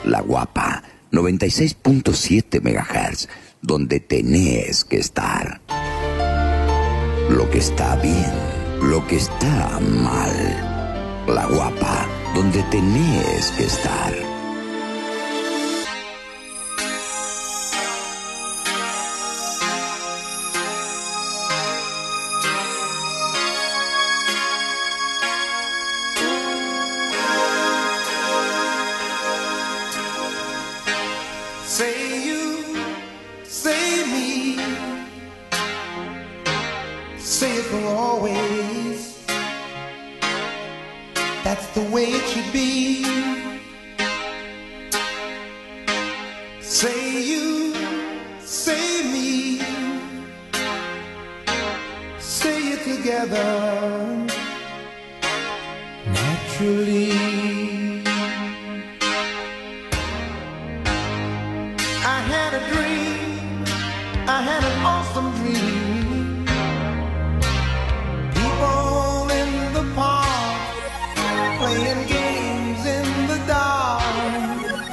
La Guapa, 96.7 MHz, donde tenés que estar. Lo que está bien, lo que está mal. La Guapa, donde tenés que estar. Say you, say me, say it for always. That's the way it should be. Say you, say me, say it together naturally. I had a dream, I had an awesome dream. People in the park, playing games in the dark.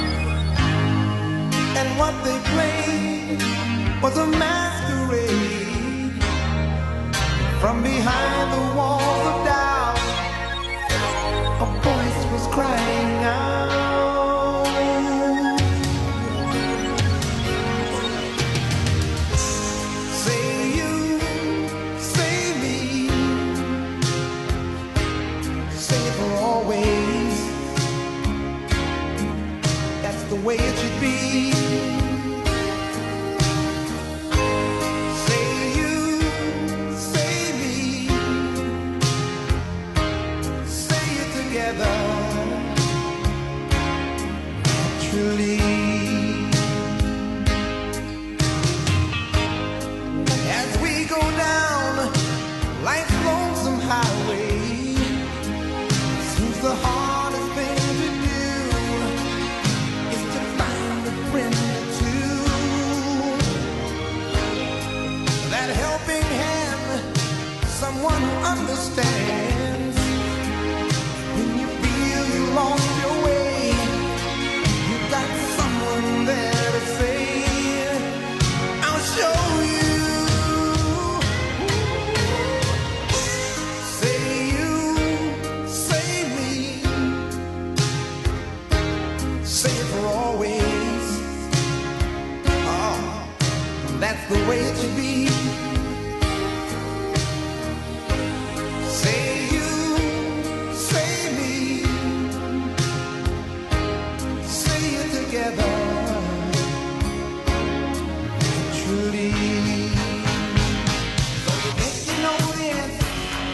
And what they played was a masquerade. From behind the walls of doubt, a voice was crying out. The way it should be. Say you, say me, say it together naturally. As we go down life's lonesome highway, seems the hardest thing to do is to find a friend or two. That helping hand, someone who understands. When you feel you lost your way, you got someone there to say, I'll show you. Say you, say me, say it for always. Oh, that's the way it should be. Say you, say me, say it together naturally. So you think you know the answer?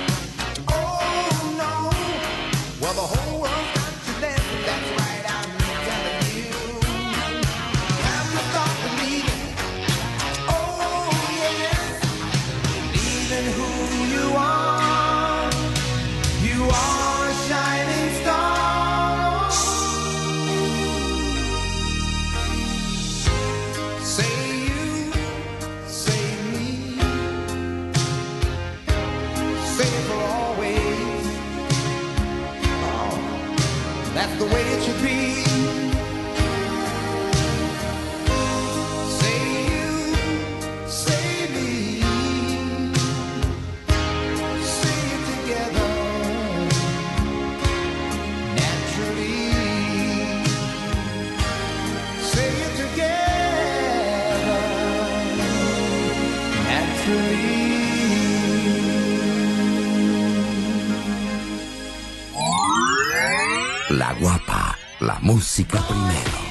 Oh no. Well, the whole world's got you dancing. That's right, I'm telling you. Have you thought believing? Oh yes, believing who you are. You are a shining star. Say you, say me, say it for always. Oh, that's the way it should be. Say you, say me, say it together naturally. Say it together naturally. La Guapa, la música primero.